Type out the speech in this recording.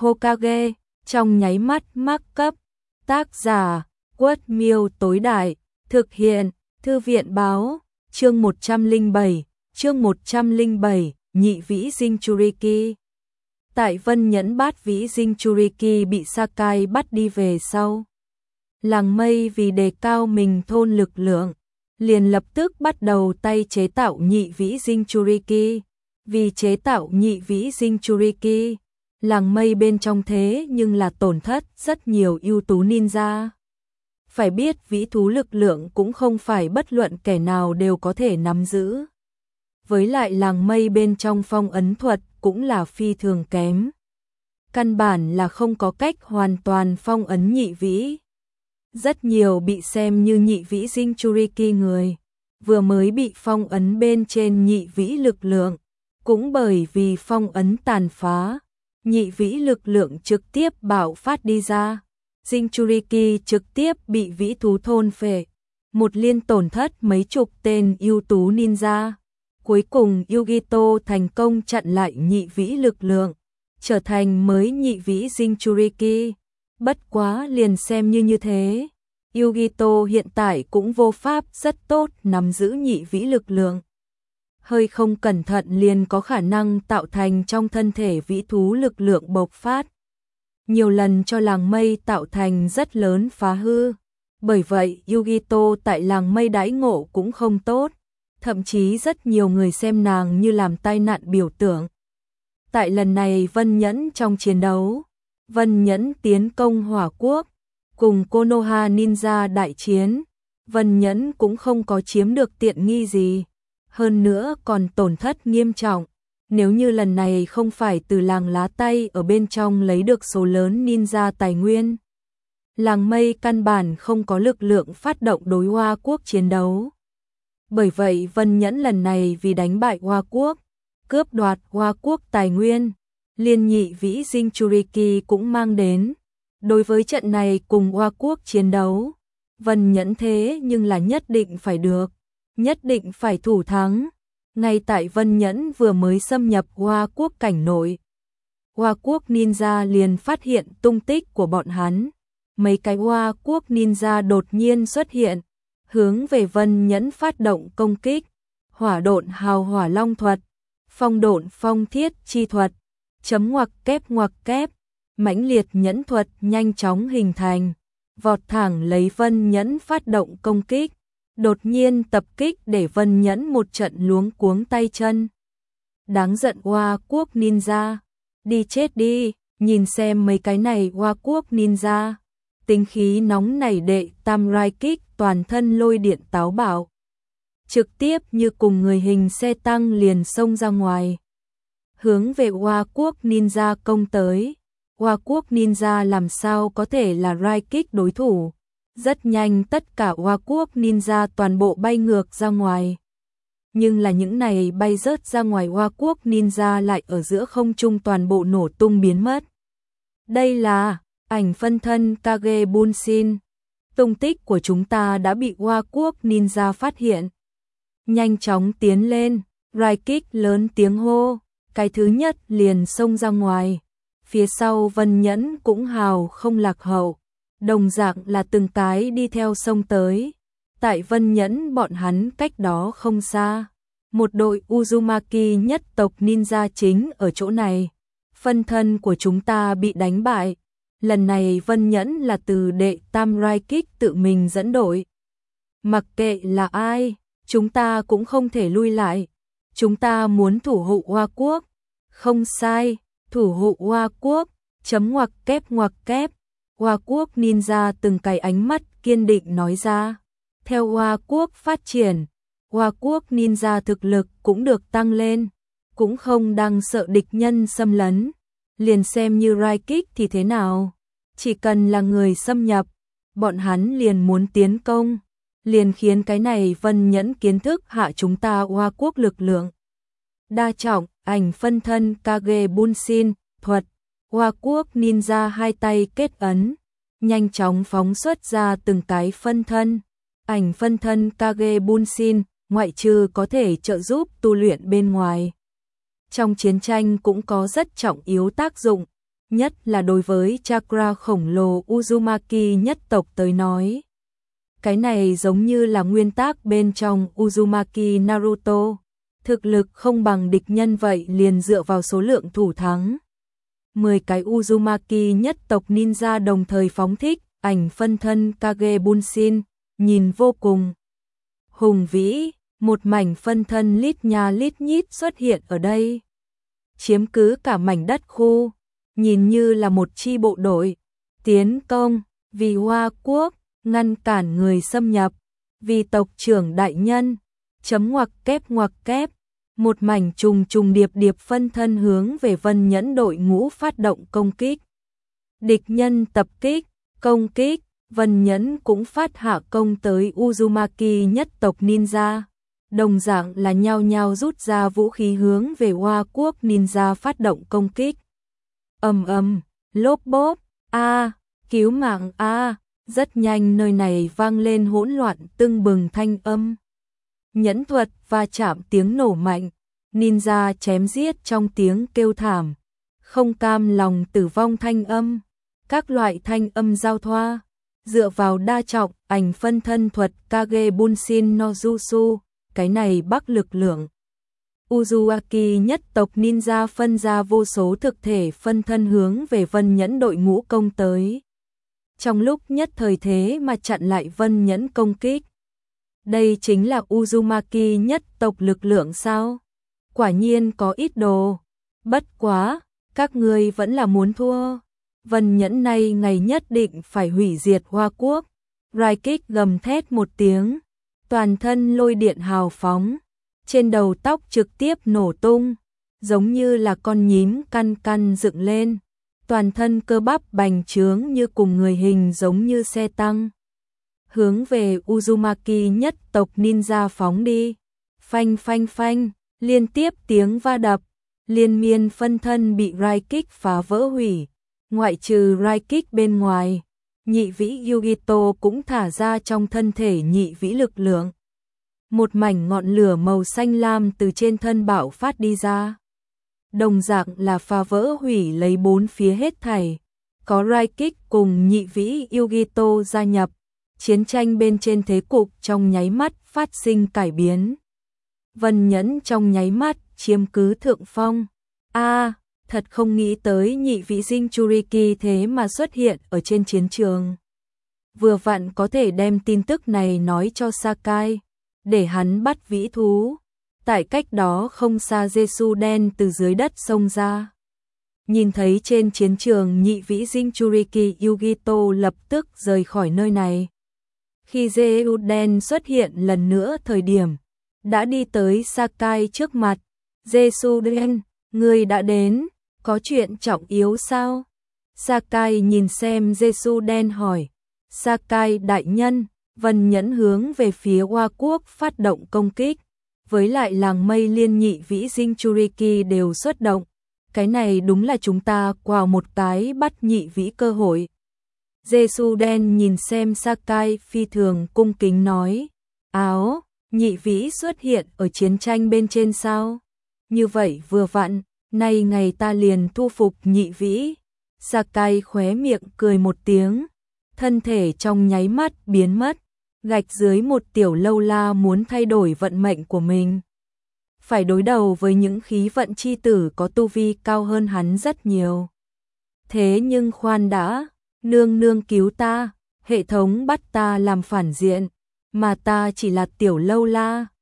Hokage, trong nháy mắt mắc cấp. Tác giả, Quất Miêu tối đại, thực hiện, Thư viện báo, chương 107, nhị vĩ Jinchuriki. Tại Vân Nhẫn bát vĩ Jinchuriki bị Sakai bắt đi về sau. Làng Mây vì đề cao mình thôn lực lượng, liền lập tức bắt đầu tay chế tạo nhị vĩ Jinchuriki. Vì chế tạo nhị vĩ Jinchuriki, làng Mây bên trong thế nhưng là tổn thất rất nhiều ưu tú ninja. Phải biết vĩ thú lực lượng cũng không phải bất luận kẻ nào đều có thể nắm giữ. Với lại làng Mây bên trong phong ấn thuật cũng là phi thường kém. Căn bản là không có cách hoàn toàn phong ấn nhị vĩ. Rất nhiều bị xem như nhị vĩ Jinchuriki người, vừa mới bị phong ấn bên trên nhị vĩ lực lượng. Cũng bởi vì phong ấn tàn phá, nhị vĩ lực lượng trực tiếp bạo phát đi ra. Jinchuriki trực tiếp bị vĩ thú thôn phệ, một liên tổn thất mấy chục tên ưu tú ninja. Cuối cùng Yugito thành công chặn lại nhị vĩ lực lượng, trở thành mới nhị vĩ Jinchuriki. Bất quá liền xem như thế, Yugito hiện tại cũng vô pháp rất tốt nắm giữ nhị vĩ lực lượng. Hơi không cẩn thận liền có khả năng tạo thành trong thân thể vĩ thú lực lượng bộc phát. Nhiều lần cho làng Mây tạo thành rất lớn phá hư. Bởi vậy Yugito tại làng Mây đãi ngộ cũng không tốt. Thậm chí rất nhiều người xem nàng như làm tai nạn biểu tượng. Tại lần này Vân Nhẫn trong chiến đấu, Vân Nhẫn tiến công Hỏa Quốc, cùng Konoha Ninja đại chiến, Vân Nhẫn cũng không có chiếm được tiện nghi gì. Hơn nữa còn tổn thất nghiêm trọng. Nếu như lần này không phải từ làng lá tay ở bên trong lấy được số lớn ninja tài nguyên, làng Mây căn bản không có lực lượng phát động đối Hoa Quốc chiến đấu. Bởi vậy Vân Nhẫn lần này vì đánh bại Hoa Quốc, cướp đoạt Hoa Quốc tài nguyên, liên nhị vĩ Jinchuriki cũng mang đến. Đối với trận này cùng Hoa Quốc chiến đấu, Vân Nhẫn thế nhưng là nhất định phải được. Nhất định phải thủ thắng. Ngay tại Vân Nhẫn vừa mới xâm nhập Hoa Quốc cảnh nội, Hoa Quốc ninja liền phát hiện tung tích của bọn hắn. Mấy cái Hoa Quốc ninja đột nhiên xuất hiện, hướng về Vân Nhẫn phát động công kích. Hỏa độn hào hỏa long thuật, phong độn phong thiết chi thuật, chấm ngoặc kép, mãnh liệt nhẫn thuật nhanh chóng hình thành, vọt thẳng lấy Vân Nhẫn phát động công kích. Đột nhiên tập kích để Vân Nhẫn một trận luống cuống tay chân. Đáng giận Hoa Quốc ninja, đi chết đi, nhìn xem mấy cái này Hoa Quốc ninja. Tính khí nóng nảy đệ tam rai kích toàn thân lôi điện táo bạo. Trực tiếp như cùng người hình xe tăng liền xông ra ngoài. Hướng về Hoa Quốc ninja công tới. Hoa Quốc ninja làm sao có thể là rai kích đối thủ. Rất nhanh tất cả Hoa Quốc ninja toàn bộ bay ngược ra ngoài. Nhưng là những này bay rớt ra ngoài Hoa Quốc ninja lại ở giữa không trung toàn bộ nổ tung biến mất. Đây là ảnh phân thân Kage Bunshin. Tung tích của chúng ta đã bị Hoa Quốc ninja phát hiện. Nhanh chóng tiến lên, Rai Kích lớn tiếng hô. Cái thứ nhất liền xông ra ngoài. Phía sau Vân Nhẫn cũng hào không lạc hậu. Đồng dạng là từng cái đi theo sông tới. Tại Vân Nhẫn bọn hắn cách đó không xa. Một đội Uzumaki nhất tộc ninja chính ở chỗ này. Phân thân của chúng ta bị đánh bại. Lần này Vân Nhẫn là từ đệ tam rai kích tự mình dẫn đội. Mặc kệ là ai, chúng ta cũng không thể lui lại. Chúng ta muốn thủ hộ Hoa Quốc. Không sai, thủ hộ Hoa Quốc. Chấm ngoặc kép. Hoa Quốc ninja từng cái ánh mắt kiên định nói ra. Theo Hoa Quốc phát triển, Hoa Quốc ninja thực lực cũng được tăng lên, cũng không đang sợ địch nhân xâm lấn. Liền xem như rai kích thì thế nào, chỉ cần là người xâm nhập, bọn hắn liền muốn tiến công, liền khiến cái này Vân Nhẫn kiến thức hạ chúng ta Hoa Quốc lực lượng. Đa trọng, ảnh phân thân Kage Bunshin, thuật. Hoa Quốc ninja hai tay kết ấn, nhanh chóng phóng xuất ra từng cái phân thân. Ảnh phân thân Kage Bunshin, ngoại trừ có thể trợ giúp tu luyện bên ngoài. Trong chiến tranh cũng có rất trọng yếu tác dụng, nhất là đối với chakra khổng lồ Uzumaki nhất tộc tới nói. Cái này giống như là nguyên tắc bên trong Uzumaki Naruto, thực lực không bằng địch nhân vậy liền dựa vào số lượng thủ thắng. 10 cái Uzumaki nhất tộc ninja đồng thời phóng thích ảnh phân thân Kage Bunshin, nhìn vô cùng hùng vĩ, một mảnh phân thân lít nha lít nhít xuất hiện ở đây, chiếm cứ cả mảnh đất khu, nhìn như là một chi bộ đội tiến công vì Hoa Quốc, ngăn cản người xâm nhập, vì tộc trưởng đại nhân, chấm ngoặc kép, một mảnh trùng trùng điệp điệp phân thân hướng về Vân Nhẫn đội ngũ phát động công kích. Địch nhân tập kích, công kích, Vân Nhẫn cũng phát hạ công tới Uzumaki nhất tộc ninja, đồng dạng là nhao nhao rút ra vũ khí hướng về Hoa Quốc ninja phát động công kích. Ầm, lốp bốp, cứu mạng rất nhanh nơi này vang lên hỗn loạn tưng bừng thanh âm. Nhẫn thuật va chạm tiếng nổ mạnh, ninja chém giết trong tiếng kêu thảm, không cam lòng tử vong thanh âm, các loại thanh âm giao thoa, dựa vào đa trọng ảnh phân thân thuật Kage Bunshin no Jutsu, cái này bắc lực lượng. Uzumaki nhất tộc ninja phân ra vô số thực thể phân thân hướng về Vân Nhẫn đội ngũ công tới. Trong lúc nhất thời thế mà chặn lại Vân Nhẫn công kích. Đây chính là Uzumaki nhất tộc lực lượng sao? Quả nhiên có ít đồ. Bất quá, các ngươi vẫn là muốn thua. Vân Nhẫn này ngày nhất định phải hủy diệt Hoa Quốc. Raikik gầm thét một tiếng, toàn thân lôi điện hào phóng, trên đầu tóc trực tiếp nổ tung, giống như là con nhím căn dựng lên, toàn thân cơ bắp bành trướng như cùng người hình giống như xe tăng. Hướng về Uzumaki nhất tộc ninja phóng đi, phanh, liên tiếp tiếng va đập, liên miên phân thân bị Raikik phá vỡ hủy, ngoại trừ Raikik bên ngoài. Nhị vĩ Yugito cũng thả ra trong thân thể nhị vĩ lực lượng. Một mảnh ngọn lửa màu xanh lam từ trên thân bạo phát đi ra. Đồng dạng là phá vỡ hủy lấy bốn phía hết thảy. Có Raikik cùng nhị vĩ Yugito gia nhập. Chiến tranh bên trên thế cục trong nháy mắt phát sinh cải biến. Vân Nhẫn trong nháy mắt chiếm cứ thượng phong. Thật không nghĩ tới nhị vĩ Jinchuriki thế mà xuất hiện ở trên chiến trường. Vừa vặn có thể đem tin tức này nói cho Sakai, để hắn bắt vĩ thú. Tại cách đó không xa Jesu đen từ dưới đất xông ra. Nhìn thấy trên chiến trường nhị vĩ Jinchuriki, Yugito lập tức rời khỏi nơi này. Khi Jesu đen xuất hiện lần nữa thời điểm, đã đi tới Sakai trước mặt. Jesu đen, người đã đến. Có chuyện trọng yếu sao? Sakai nhìn xem Jesu đen hỏi. Sakai đại nhân, Vân Nhẫn hướng về phía Hoa Quốc phát động công kích. Với lại làng mây liên nhị vĩ Jinchuriki đều xuất động. Cái này đúng là chúng ta qua một cái bắt nhị vĩ cơ hội. Jesu đen nhìn xem Sakai phi thường cung kính nói. Nhị vĩ xuất hiện ở chiến tranh bên trên sao? Như vậy vừa vặn. Nay ngày ta liền thu phục nhị vĩ. Sakai khóe miệng cười một tiếng, thân thể trong nháy mắt biến mất, gạch dưới một tiểu lâu la muốn thay đổi vận mệnh của mình. Phải đối đầu với những khí vận chi tử có tu vi cao hơn hắn rất nhiều. Thế nhưng khoan đã, nương cứu ta, hệ thống bắt ta làm phản diện, mà ta chỉ là tiểu lâu la,